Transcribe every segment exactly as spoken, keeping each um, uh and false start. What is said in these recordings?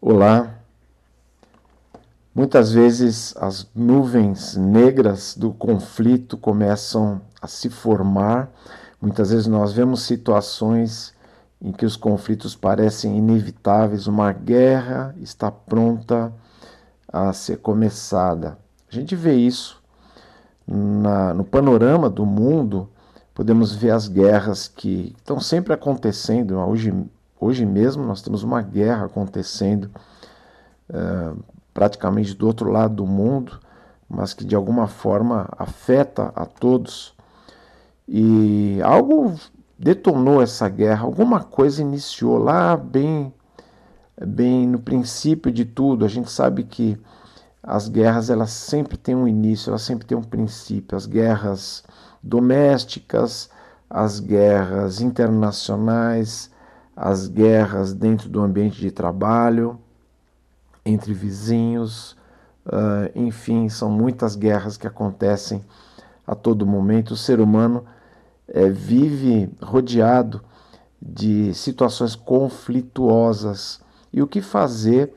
Olá. Muitas vezes as nuvens negras do conflito começam a se formar. Muitas vezes nós vemos situações em que os conflitos parecem inevitáveis, uma guerra está pronta a ser começada. A gente vê isso na, no panorama do mundo, podemos ver as guerras que estão sempre acontecendo. Hoje, hoje mesmo nós temos uma guerra acontecendo uh, praticamente do outro lado do mundo, mas que de alguma forma afeta a todos. E algo detonou essa guerra, alguma coisa iniciou lá bem, bem no princípio de tudo. A gente sabe que as guerras elas sempre têm um início, elas sempre têm um princípio. As guerras domésticas, as guerras internacionais, as guerras dentro do ambiente de trabalho, entre vizinhos, uh, enfim, são muitas guerras que acontecem a todo momento. O ser humano é, vive rodeado de situações conflituosas. E o que fazer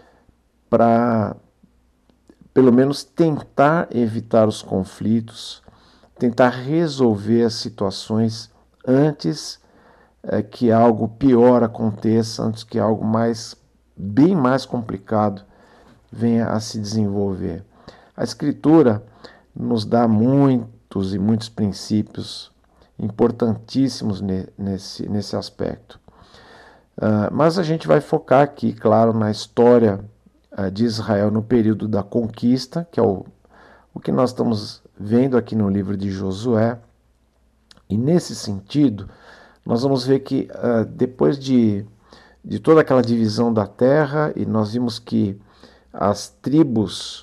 para, pelo menos, tentar evitar os conflitos, tentar resolver as situações antes é, que algo pior aconteça, antes que algo mais bem mais complicado venha a se desenvolver. A Escritura nos dá muitos e muitos princípios importantíssimos nesse, nesse aspecto. Uh, mas a gente vai focar aqui, claro, na história uh, de Israel no período da conquista, que é o, o que nós estamos vendo aqui no livro de Josué. E nesse sentido, nós vamos ver que uh, depois de de toda aquela divisão da terra, e nós vimos que as tribos,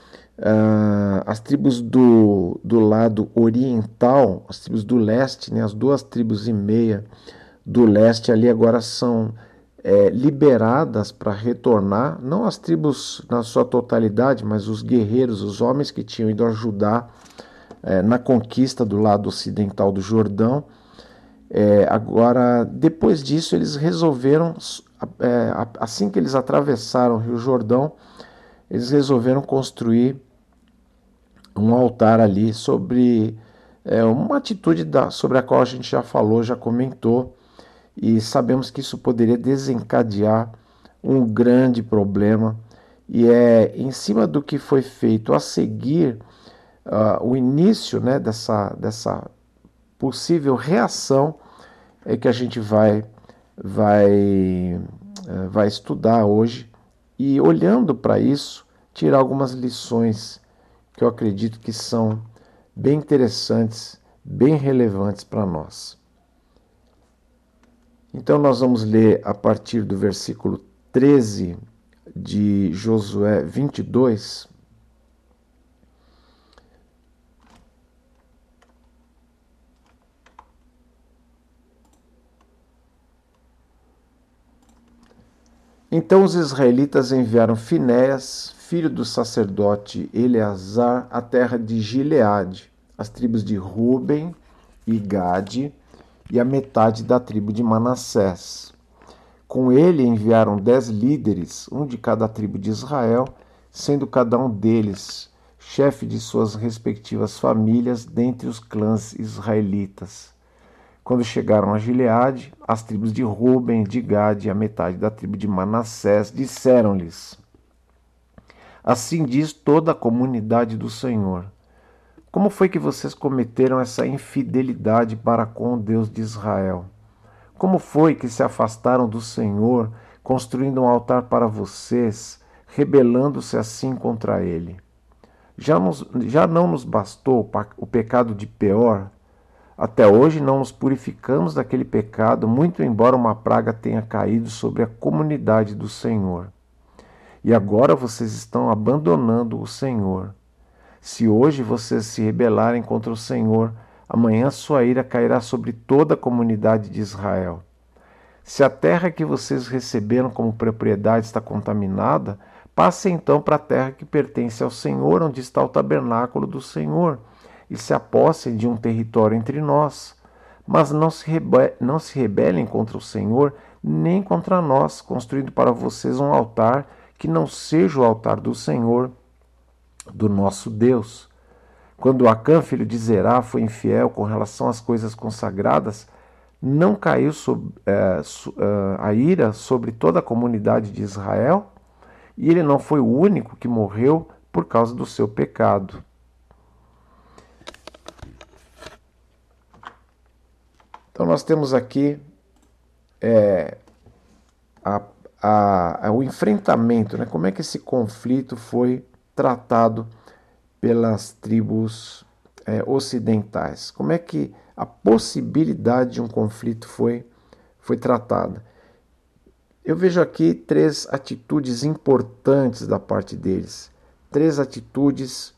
uh, as tribos do, do lado oriental, as tribos do leste, né, as duas tribos e meia do leste ali agora são é, liberadas para retornar, não as tribos na sua totalidade, mas os guerreiros, os homens que tinham ido ajudar é, na conquista do lado ocidental do Jordão. É, agora, depois disso, eles resolveram, é, assim que eles atravessaram o Rio Jordão, eles resolveram construir um altar ali sobre é, uma atitude da, sobre a qual a gente já falou, já comentou, e sabemos que isso poderia desencadear um grande problema, e é em cima do que foi feito a seguir uh, o início, né, dessa, dessa possível reação é que a gente vai, vai, vai estudar hoje e, olhando para isso, tirar algumas lições que eu acredito que são bem interessantes, bem relevantes para nós. Então nós vamos ler a partir do versículo treze de Josué vinte e dois. Então os israelitas enviaram Finéias, filho do sacerdote Eleazar, à terra de Gileade, as tribos de Ruben e Gade e a metade da tribo de Manassés. Com ele enviaram dez líderes, um de cada tribo de Israel, sendo cada um deles chefe de suas respectivas famílias dentre os clãs israelitas. Quando chegaram a Gileade, as tribos de Ruben, de Gade e a metade da tribo de Manassés disseram-lhes: Assim diz toda a comunidade do Senhor: Como foi que vocês cometeram essa infidelidade para com o Deus de Israel? Como foi que se afastaram do Senhor, construindo um altar para vocês, rebelando-se assim contra ele? Já, nos, já não nos bastou o pecado de Peor? Até hoje não nos purificamos daquele pecado, muito embora uma praga tenha caído sobre a comunidade do Senhor. E agora vocês estão abandonando o Senhor. Se hoje vocês se rebelarem contra o Senhor, amanhã sua ira cairá sobre toda a comunidade de Israel. Se a terra que vocês receberam como propriedade está contaminada, passem então para a terra que pertence ao Senhor, onde está o tabernáculo do Senhor, e se apossem de um território entre nós. Mas não se, rebe- não se rebelem contra o Senhor, nem contra nós, construindo para vocês um altar que não seja o altar do Senhor, do nosso Deus. Quando Acã, filho de Zerá, foi infiel com relação às coisas consagradas, não caiu sob, é, a ira sobre toda a comunidade de Israel? E ele não foi o único que morreu por causa do seu pecado. Então nós temos aqui é, a, a, a, o enfrentamento, né? Como é que esse conflito foi tratado pelas tribos é, ocidentais. Como é que a possibilidade de um conflito foi, foi tratada? Eu vejo aqui três atitudes importantes da parte deles. Três atitudes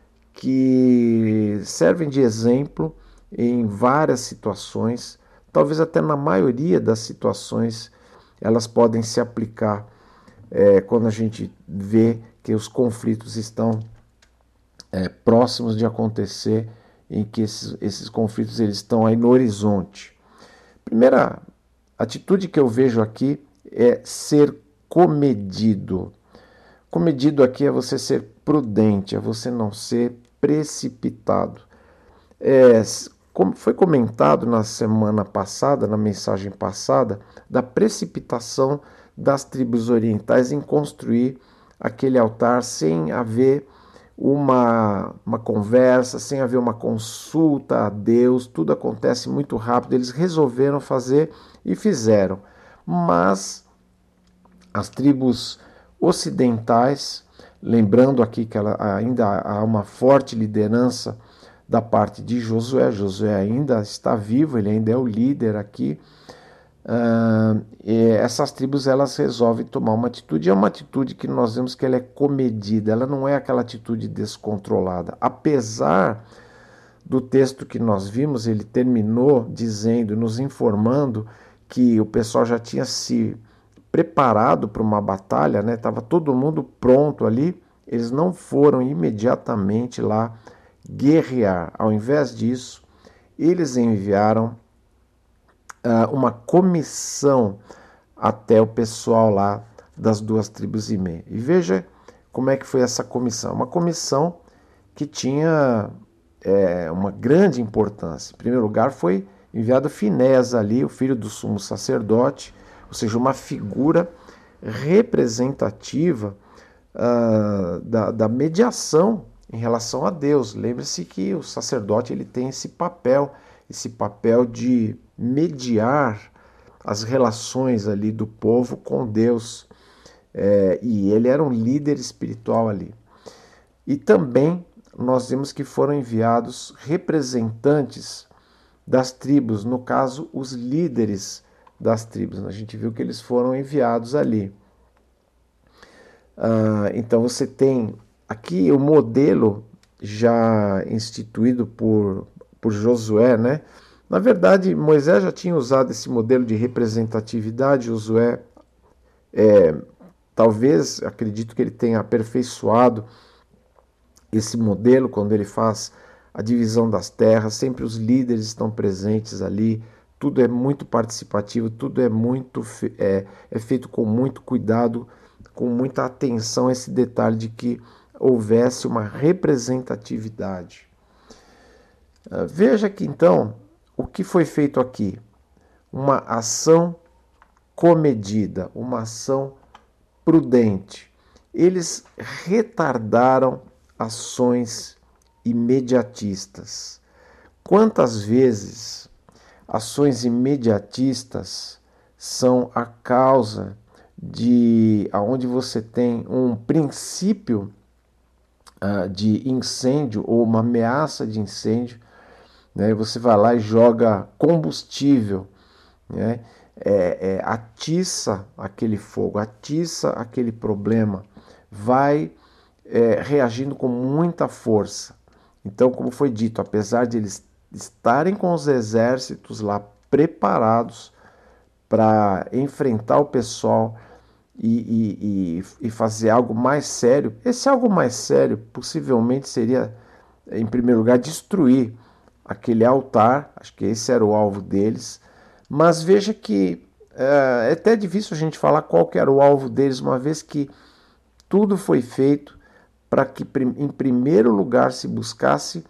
que servem de exemplo em várias situações, talvez até na maioria das situações elas podem se aplicar é, quando a gente vê que os conflitos estão É, próximos de acontecer, em que esses, esses conflitos eles estão aí no horizonte. Primeira atitude que eu vejo aqui é ser comedido. Comedido aqui é você ser prudente, é você não ser precipitado. É, como foi comentado na semana passada, na mensagem passada, da precipitação das tribos orientais em construir aquele altar sem haver Uma, uma conversa, sem haver uma consulta a Deus, tudo acontece muito rápido. Eles resolveram fazer e fizeram. Mas as tribos ocidentais, lembrando aqui que ela, ainda há uma forte liderança da parte de Josué, Josué ainda está vivo, ele ainda é o líder aqui. Uh, essas tribos elas resolvem tomar uma atitude, é uma atitude que nós vemos que ela é comedida, ela não é aquela atitude descontrolada, apesar do texto que nós vimos, ele terminou dizendo, nos informando que o pessoal já tinha se preparado para uma batalha, né? Estava todo mundo pronto ali, eles não foram imediatamente lá guerrear, ao invés disso, eles enviaram uma comissão até o pessoal lá das duas tribos e meia. E veja como é que foi essa comissão. Uma comissão que tinha é, uma grande importância. Em primeiro lugar foi enviado Finéias ali, o filho do sumo sacerdote, ou seja, uma figura representativa uh, da, da mediação em relação a Deus. Lembre-se que o sacerdote ele tem esse papel, esse papel de mediar as relações ali do povo com Deus, é, e ele era um líder espiritual ali. E também nós vimos que foram enviados representantes das tribos, no caso os líderes das tribos, a gente viu que eles foram enviados ali. Ah, então você tem aqui o modelo já instituído por, por Josué, né? Na verdade, Moisés já tinha usado esse modelo de representatividade. Josué, é, talvez, acredito que ele tenha aperfeiçoado esse modelo quando ele faz a divisão das terras. Sempre os líderes estão presentes ali, tudo é muito participativo, tudo é, muito, é, é feito com muito cuidado, com muita atenção a esse detalhe de que houvesse uma representatividade. Uh, veja que então, o que foi feito aqui? Uma ação comedida, uma ação prudente. Eles retardaram ações imediatistas. Quantas vezes ações imediatistas são a causa de aonde você tem um princípio uh, de incêndio ou uma ameaça de incêndio, né? Você vai lá e joga combustível, né? é, é, atiça aquele fogo, atiça aquele problema, vai é, reagindo com muita força. Então, como foi dito, apesar de eles estarem com os exércitos lá preparados para enfrentar o pessoal e, e, e, e fazer algo mais sério, esse algo mais sério possivelmente seria, em primeiro lugar, destruir aquele altar. Acho que esse era o alvo deles. Mas veja que é, é até difícil a gente falar qual que era o alvo deles, uma vez que tudo foi feito para que, em primeiro lugar, se buscasse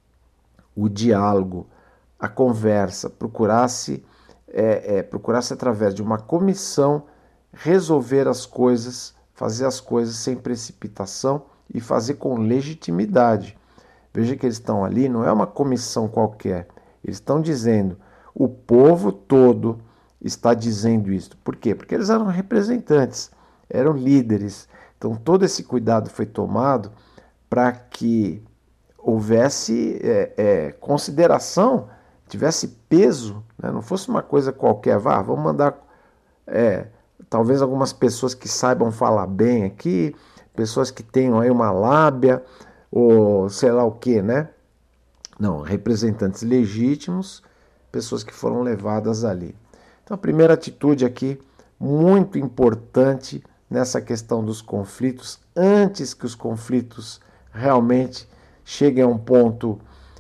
o diálogo, a conversa, procurasse, é, é, procurasse através de uma comissão resolver as coisas, fazer as coisas sem precipitação e fazer com legitimidade. Veja que eles estão ali, não é uma comissão qualquer, eles estão dizendo, o povo todo está dizendo isso. Por quê? Porque eles eram representantes, eram líderes. Então todo esse cuidado foi tomado para que houvesse é, é, consideração, tivesse peso, né? Não fosse uma coisa qualquer, vá, vamos mandar é, talvez algumas pessoas que saibam falar bem aqui, pessoas que tenham aí uma lábia, ou sei lá o que, né? Não, representantes legítimos, pessoas que foram levadas ali. Então a primeira atitude aqui, muito importante nessa questão dos conflitos, antes que os conflitos realmente cheguem a um ponto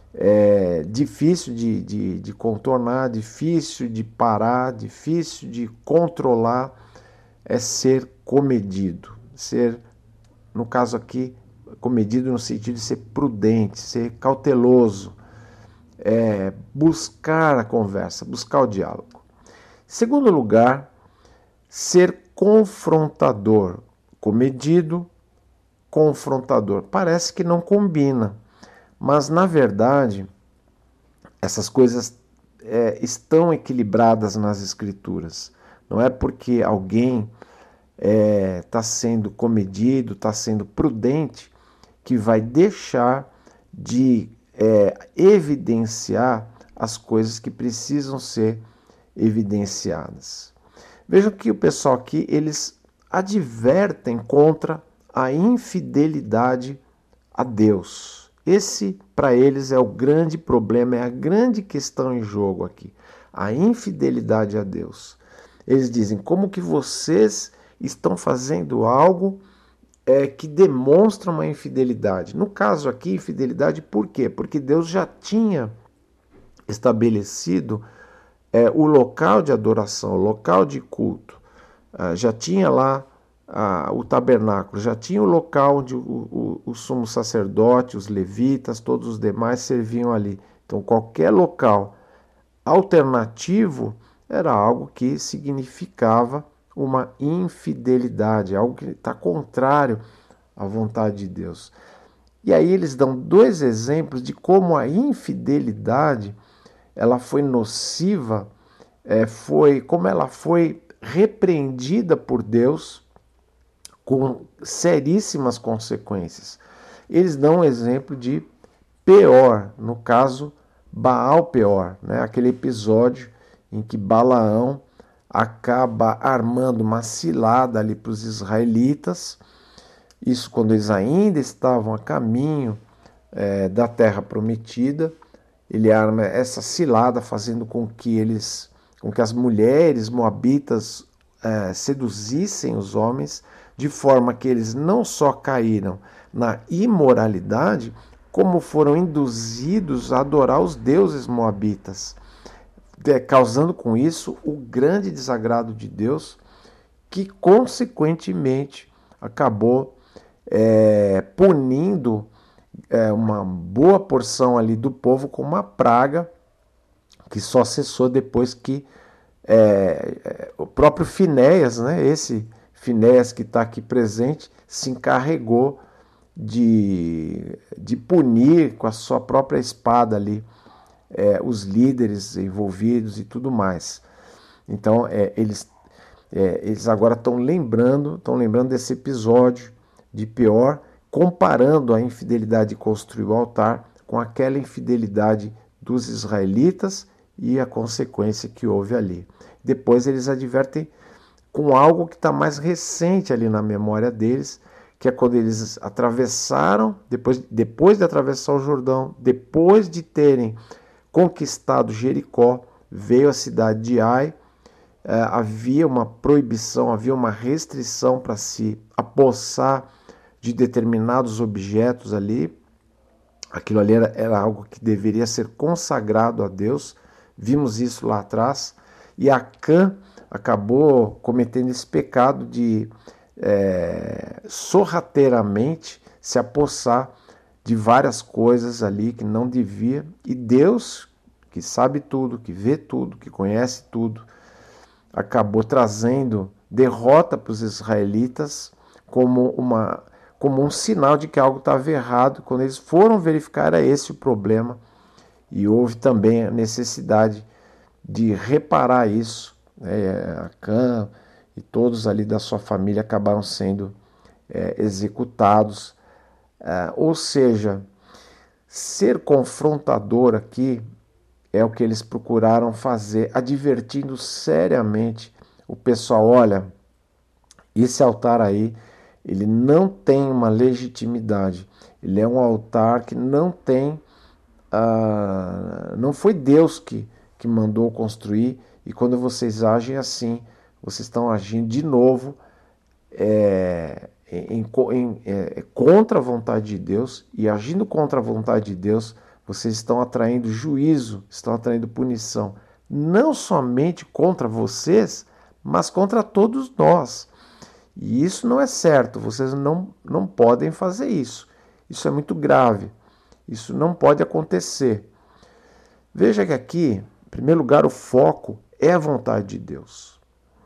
é, difícil de, de, de contornar, difícil de parar, difícil de controlar, é ser comedido. Ser, no caso aqui, comedido no sentido de ser prudente, ser cauteloso, é, buscar a conversa, buscar o diálogo. Segundo lugar, ser confrontador. Comedido, confrontador. Parece que não combina, mas na verdade essas coisas é, estão equilibradas nas Escrituras. Não é porque alguém está é, sendo comedido, está sendo prudente, que vai deixar de é, evidenciar as coisas que precisam ser evidenciadas. Vejam que o pessoal aqui, eles advertem contra a infidelidade a Deus. Esse, para eles, é o grande problema, é a grande questão em jogo aqui. A infidelidade a Deus. Eles dizem, como que vocês estão fazendo algo é, que demonstra uma infidelidade? No caso aqui, infidelidade por quê? Porque Deus já tinha estabelecido é, o local de adoração, o local de culto. Ah, já tinha lá ah, o tabernáculo, já tinha o local onde o, o, o sumo sacerdote, os levitas, todos os demais serviam ali. Então qualquer local alternativo era algo que significava uma infidelidade, algo que está contrário à vontade de Deus. E aí eles dão dois exemplos de como a infidelidade ela foi nociva, é, foi, como ela foi repreendida por Deus com seríssimas consequências. Eles dão um exemplo de Peor, no caso Baal-Peor, né? Aquele episódio em que Balaão acaba armando uma cilada ali para os israelitas, isso quando eles ainda estavam a caminho é, da terra prometida. Ele arma essa cilada, fazendo com que eles, com que as mulheres moabitas é, seduzissem os homens, de forma que eles não só caíram na imoralidade, como foram induzidos a adorar os deuses moabitas, causando com isso o grande desagrado de Deus, que consequentemente acabou é, punindo é, uma boa porção ali do povo com uma praga que só cessou depois que é, é, o próprio Finéias, né, esse Finéias que está aqui presente, se encarregou de, de punir com a sua própria espada ali É, os líderes envolvidos e tudo mais. Então é, eles, é, eles agora estão lembrando, estão lembrando desse episódio de Peor, comparando a infidelidade de construir o altar com aquela infidelidade dos israelitas e a consequência que houve ali. Depois eles advertem com algo que está mais recente ali na memória deles, que é quando eles atravessaram, depois, depois de atravessar o Jordão, depois de terem conquistado Jericó, veio a cidade de Ai, eh, havia uma proibição, havia uma restrição para se apossar de determinados objetos ali. Aquilo ali era, era algo que deveria ser consagrado a Deus, vimos isso lá atrás, E Acã acabou cometendo esse pecado de é, sorrateiramente se apossar de várias coisas ali que não devia, e Deus, que sabe tudo, que vê tudo, que conhece tudo, acabou trazendo derrota para os israelitas como, uma, como um sinal de que algo estava errado. Quando eles foram verificar, era esse o problema, e houve também a necessidade de reparar isso. Né? Acã e todos ali da sua família acabaram sendo é, executados. É, ou seja, ser confrontador aqui é o que eles procuraram fazer, advertindo seriamente o pessoal: olha, esse altar aí, ele não tem uma legitimidade, ele é um altar que não tem, ah, não foi Deus que, que mandou construir, e quando vocês agem assim, vocês estão agindo de novo é, em, em, é, contra a vontade de Deus, e agindo contra a vontade de Deus, vocês estão atraindo juízo, estão atraindo punição, não somente contra vocês, mas contra todos nós. E isso não é certo, vocês não, não podem fazer isso. Isso é muito grave, isso não pode acontecer. Veja que aqui, em primeiro lugar, o foco é a vontade de Deus.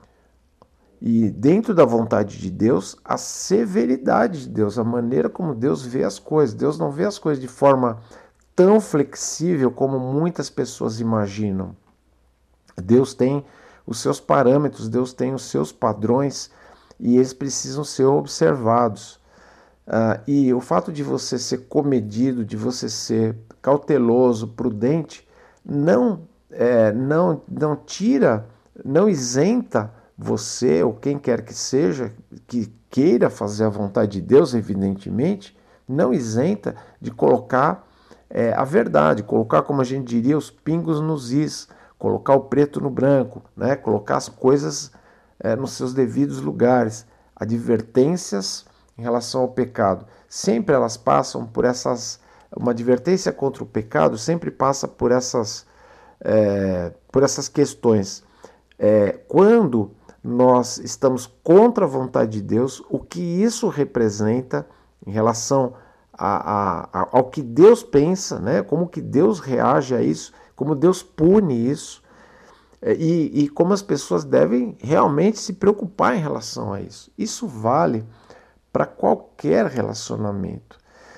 E dentro da vontade de Deus, a severidade de Deus, a maneira como Deus vê as coisas. Deus não vê as coisas de forma tão flexível como muitas pessoas imaginam. Deus tem os seus parâmetros, Deus tem os seus padrões, e eles precisam ser observados. Uh, e o fato de você ser comedido, de você ser cauteloso, prudente, não, é, não, não tira, não isenta você, ou quem quer que seja, que queira fazer a vontade de Deus, evidentemente, não isenta de colocar é, a verdade, colocar, como a gente diria, os pingos nos is, colocar o preto no branco, né? Colocar as coisas é, nos seus devidos lugares. Advertências em relação ao pecado, sempre elas passam por essas, uma advertência contra o pecado sempre passa por essas, é, por essas questões. É, quando nós estamos contra a vontade de Deus, o que isso representa em relação a, a, a, ao que Deus pensa, né? Como que Deus reage a isso, como Deus pune isso, e, e como as pessoas devem realmente se preocupar em relação a isso. Isso vale para qualquer relacionamento.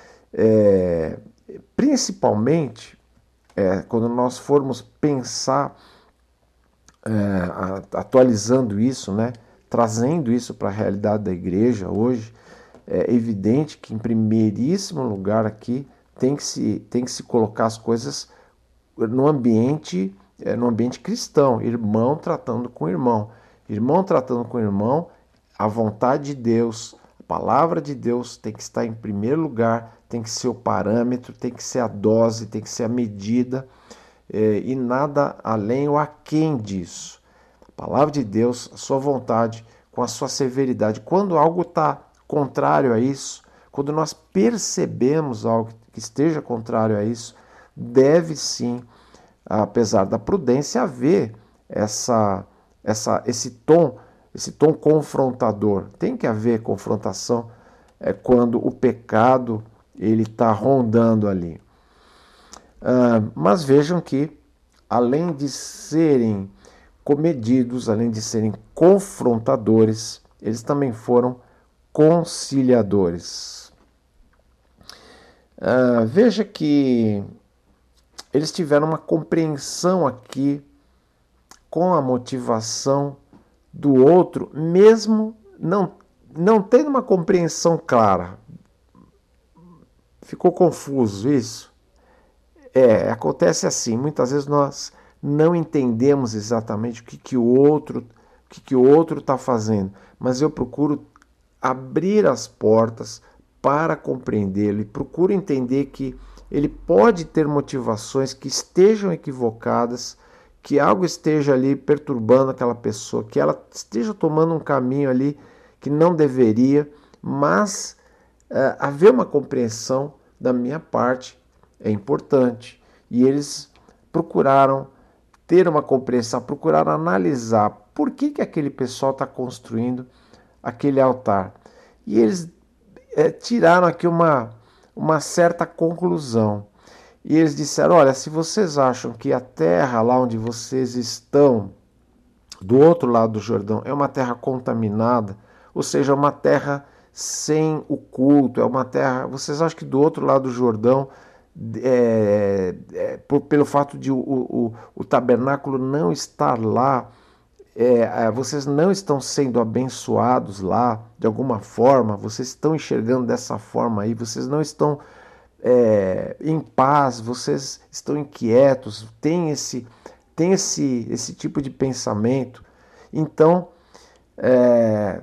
É, principalmente é, quando nós formos pensar, é, atualizando isso, né, trazendo isso para a realidade da igreja hoje, é evidente que em primeiríssimo lugar aqui tem que se, tem que se colocar as coisas no ambiente, é, no ambiente cristão, irmão tratando com irmão, irmão tratando com irmão, a vontade de Deus, a palavra de Deus tem que estar em primeiro lugar, tem que ser o parâmetro, tem que ser a dose, tem que ser a medida, é, e nada além ou aquém disso. A palavra de Deus, a sua vontade, com a sua severidade. Quando algo está contrário a isso, quando nós percebemos algo que esteja contrário a isso, deve sim, apesar da prudência, haver essa, essa, esse tom, esse tom confrontador. Tem que haver confrontação é, quando o pecado ele está rondando ali. Uh, mas vejam que, além de serem comedidos, além de serem confrontadores, eles também foram conciliadores. Uh, veja que eles tiveram uma compreensão aqui com a motivação do outro, mesmo não, não tendo uma compreensão clara. Ficou confuso isso? É, acontece assim, muitas vezes nós não entendemos exatamente o que, que o outro o que, que o outro está fazendo, mas eu procuro abrir as portas para compreendê-lo e procuro entender que ele pode ter motivações que estejam equivocadas, que algo esteja ali perturbando aquela pessoa, que ela esteja tomando um caminho ali que não deveria, mas uh, haver uma compreensão da minha parte é importante. E eles procuraram ter uma compreensão, procurar analisar por que, que aquele pessoal está construindo aquele altar. E eles é, tiraram aqui uma, uma certa conclusão. E eles disseram, olha, se vocês acham que a terra lá onde vocês estão, do outro lado do Jordão, é uma terra contaminada, ou seja, uma terra sem o culto, é uma terra... Vocês acham que do outro lado do Jordão, é, é, por, pelo fato de o, o, o tabernáculo não estar lá, é, vocês não estão sendo abençoados lá de alguma forma, vocês estão enxergando dessa forma aí, vocês não estão é, em paz, vocês estão inquietos, tem esse, tem esse, esse tipo de pensamento. Então, é,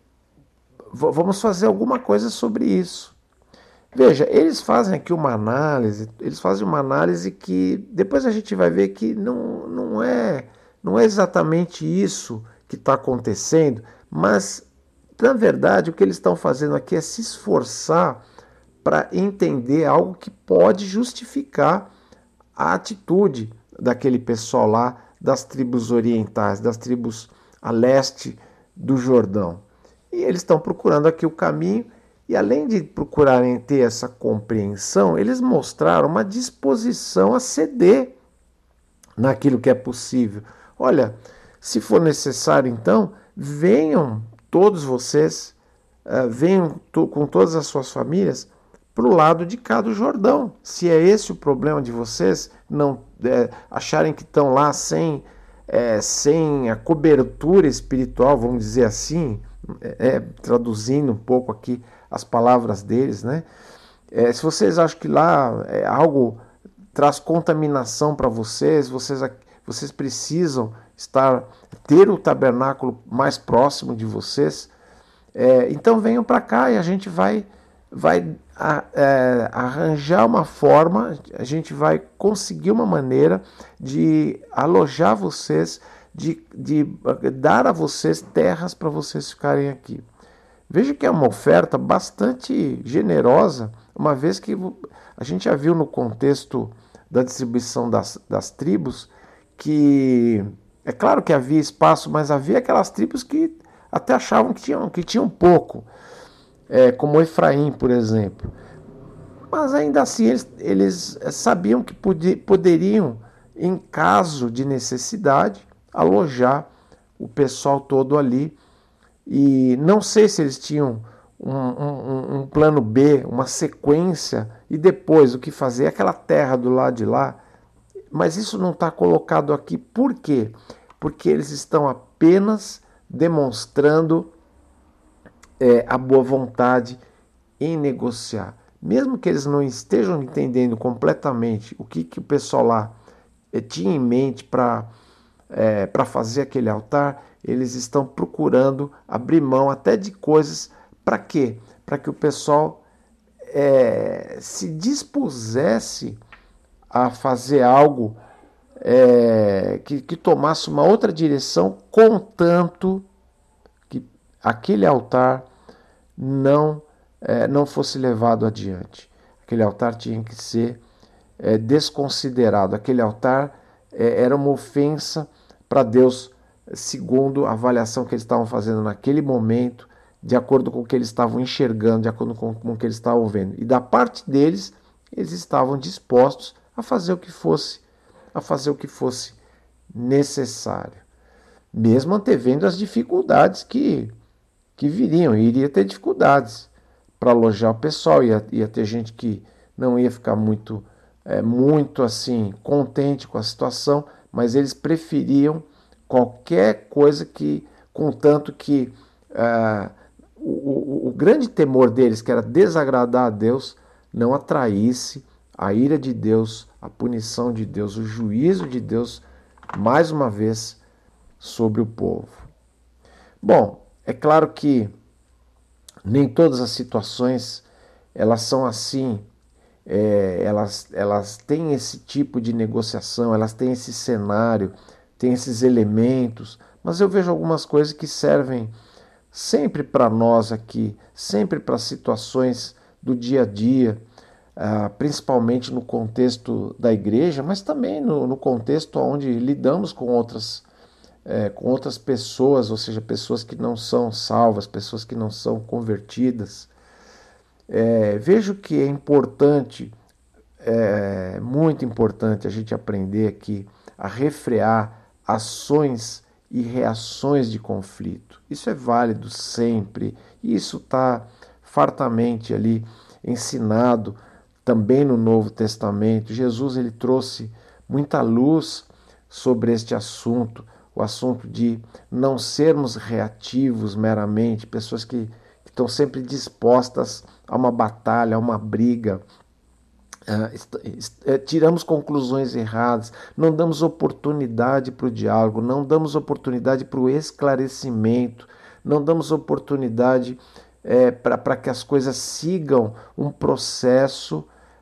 vamos fazer alguma coisa sobre isso. Veja, eles fazem aqui uma análise, eles fazem uma análise que depois a gente vai ver que não, não, é, não é exatamente isso que está acontecendo, mas, na verdade, o que eles estão fazendo aqui é se esforçar para entender algo que pode justificar a atitude daquele pessoal lá, das tribos orientais, das tribos a leste do Jordão. E eles estão procurando aqui o caminho. E além de procurarem ter essa compreensão, eles mostraram uma disposição a ceder naquilo que é possível. Olha, se for necessário, então, venham todos vocês, uh, venham to com todas as suas famílias para o lado de cá do Jordão. Se é esse o problema de vocês, não é, acharem que estão lá sem, é, sem a cobertura espiritual, vamos dizer assim, é, traduzindo um pouco aqui as palavras deles, né? É, se vocês acham que lá é, algo traz contaminação para vocês, vocês, vocês precisam estar ter o tabernáculo mais próximo de vocês, é, então venham para cá e a gente vai, vai a, é, arranjar uma forma, a gente vai conseguir uma maneira de alojar vocês, de, de dar a vocês terras para vocês ficarem aqui. Veja que é uma oferta bastante generosa, uma vez que a gente já viu no contexto da distribuição das, das tribos que é claro que havia espaço, mas havia aquelas tribos que até achavam que tinham, que tinham pouco, é, como Efraim, por exemplo. Mas ainda assim eles, eles sabiam que podia, poderiam, em caso de necessidade, alojar o pessoal todo ali. E não sei se eles tinham um, um, um plano B, uma sequência, e depois o que fazer, aquela terra do lado de lá. Mas isso não está colocado aqui. Por quê? Porque eles estão apenas demonstrando é, a boa vontade em negociar. Mesmo que eles não estejam entendendo completamente o que, que o pessoal lá é, tinha em mente para é, para fazer aquele altar, eles estão procurando abrir mão até de coisas. Para quê? Para que o pessoal é, se dispusesse a fazer algo é, que, que tomasse uma outra direção, contanto que aquele altar não, é, não fosse levado adiante. Aquele altar tinha que ser é, desconsiderado. Aquele altar é, era uma ofensa para Deus, segundo a avaliação que eles estavam fazendo naquele momento, de acordo com o que eles estavam enxergando, de acordo com, com o que eles estavam vendo. E da parte deles, eles estavam dispostos a fazer o que fosse, a fazer o que fosse necessário, mesmo antevendo as dificuldades que, que viriam. E iria ter dificuldades para alojar o pessoal, ia, ia ter gente que não ia ficar muito, é, muito assim contente com a situação, mas eles preferiam qualquer coisa que, contanto que uh, o, o, o grande temor deles, que era desagradar a Deus, não atraísse a ira de Deus, a punição de Deus, o juízo de Deus, mais uma vez, sobre o povo. Bom, é claro que nem todas as situações elas são assim, é, elas, elas têm esse tipo de negociação, elas têm esse cenário, têm esses elementos, mas eu vejo algumas coisas que servem sempre para nós aqui, sempre para situações do dia a dia. uh, principalmente no contexto da igreja, mas também no, no contexto onde lidamos com outras, é, com outras pessoas, ou seja, pessoas que não são salvas, pessoas que não são convertidas. É, vejo que é importante, é muito importante a gente aprender aqui a refrear ações e reações de conflito. Isso é válido sempre, e isso está fartamente ali ensinado também no Novo Testamento. Jesus ele trouxe muita luz sobre este assunto, o assunto de não sermos reativos meramente, pessoas que, que estão sempre dispostas a uma batalha, a uma briga. Uh, tiramos conclusões erradas, não damos oportunidade para o diálogo, não damos oportunidade para o esclarecimento, não damos oportunidade é, para que as coisas sigam um processo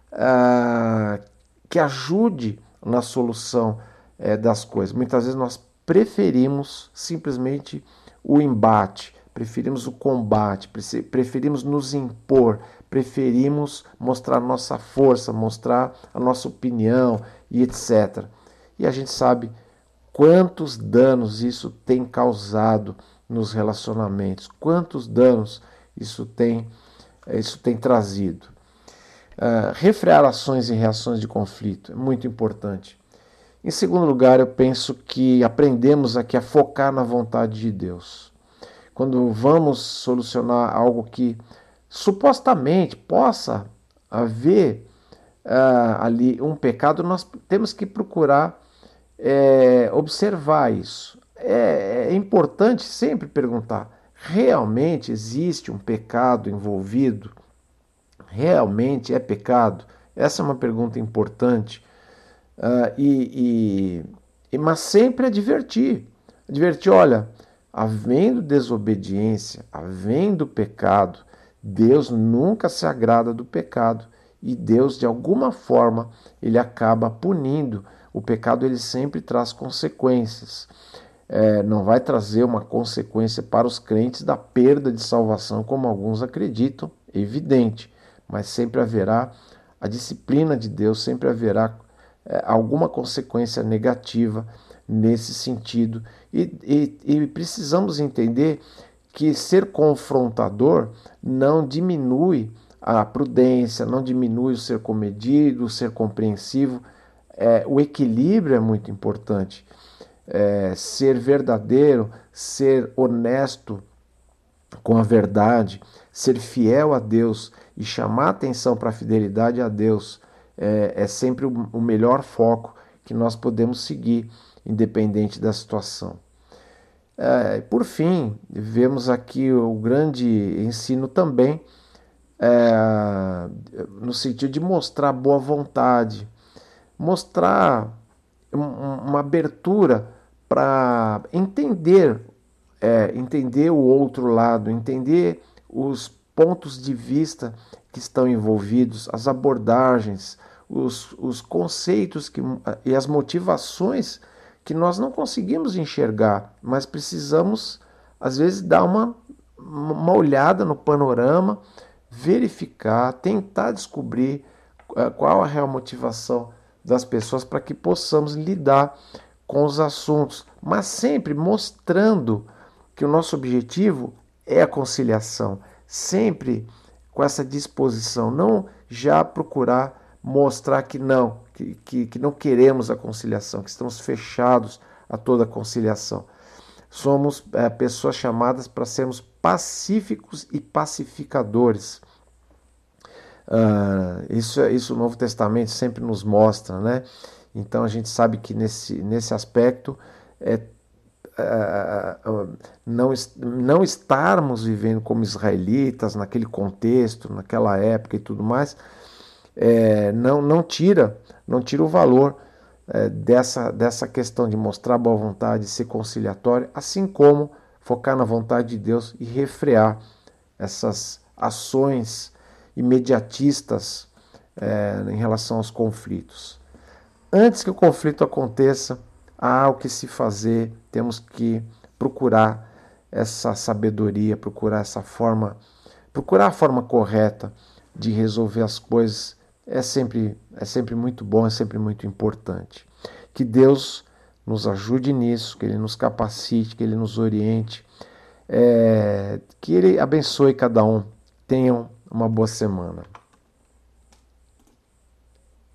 uh, que ajude na solução é, das coisas. Muitas vezes nós preferimos simplesmente o embate, preferimos o combate, preferimos nos impor, preferimos mostrar nossa força, mostrar a nossa opinião e etcétera. E a gente sabe quantos danos isso tem causado nos relacionamentos, quantos danos isso tem, isso tem trazido. Uh, refrear ações e reações de conflito é muito importante. Em segundo lugar, eu penso que aprendemos aqui a focar na vontade de Deus. Quando vamos solucionar algo que supostamente possa haver uh, ali um pecado, nós temos que procurar é, observar isso. É, é importante sempre perguntar: realmente existe um pecado envolvido? Realmente é pecado? Essa é uma pergunta importante. Uh, e, e, mas sempre advertir. Advertir, olha, havendo desobediência, havendo pecado, Deus nunca se agrada do pecado e Deus, de alguma forma, ele acaba punindo. O pecado ele sempre traz consequências. É, não vai trazer uma consequência para os crentes da perda de salvação, como alguns acreditam, evidente, mas sempre haverá a disciplina de Deus, sempre haverá é, alguma consequência negativa nesse sentido. E, e, e precisamos entender que ser confrontador não diminui a prudência, não diminui o ser comedido, o ser compreensivo. É, o equilíbrio é muito importante. É, ser verdadeiro, ser honesto com a verdade, ser fiel a Deus e chamar atenção para a fidelidade a Deus é, é sempre o, o melhor foco que nós podemos seguir, independente da situação. É, por fim, vemos aqui o grande ensino também é, no sentido de mostrar boa vontade, mostrar uma abertura para entender, é, entender o outro lado, entender os pontos de vista que estão envolvidos, as abordagens, os, os conceitos que, e as motivações que nós não conseguimos enxergar, mas precisamos, às vezes, dar uma, uma olhada no panorama, verificar, tentar descobrir qual a real motivação das pessoas para que possamos lidar com os assuntos, mas sempre mostrando que o nosso objetivo é a conciliação, sempre com essa disposição, não já procurar mostrar que não, que, que, que não queremos a conciliação, que estamos fechados a toda a conciliação. Somos é, pessoas chamadas para sermos pacíficos e pacificadores. Uh, isso, isso o Novo Testamento sempre nos mostra, né? Então a gente sabe que nesse, nesse aspecto é, uh, uh, não, não estarmos vivendo como israelitas naquele contexto, naquela época e tudo mais, é, não, não tira não tira o valor é, dessa, dessa questão de mostrar boa vontade, ser conciliatório, assim como focar na vontade de Deus e refrear essas ações imediatistas é, em relação aos conflitos. Antes que o conflito aconteça, há o que se fazer, temos que procurar essa sabedoria, procurar essa forma, procurar a forma correta de resolver as coisas é sempre, é sempre muito bom, é sempre muito importante. Que Deus nos ajude nisso, que Ele nos capacite, que Ele nos oriente, é, que Ele abençoe cada um. Tenham uma boa semana.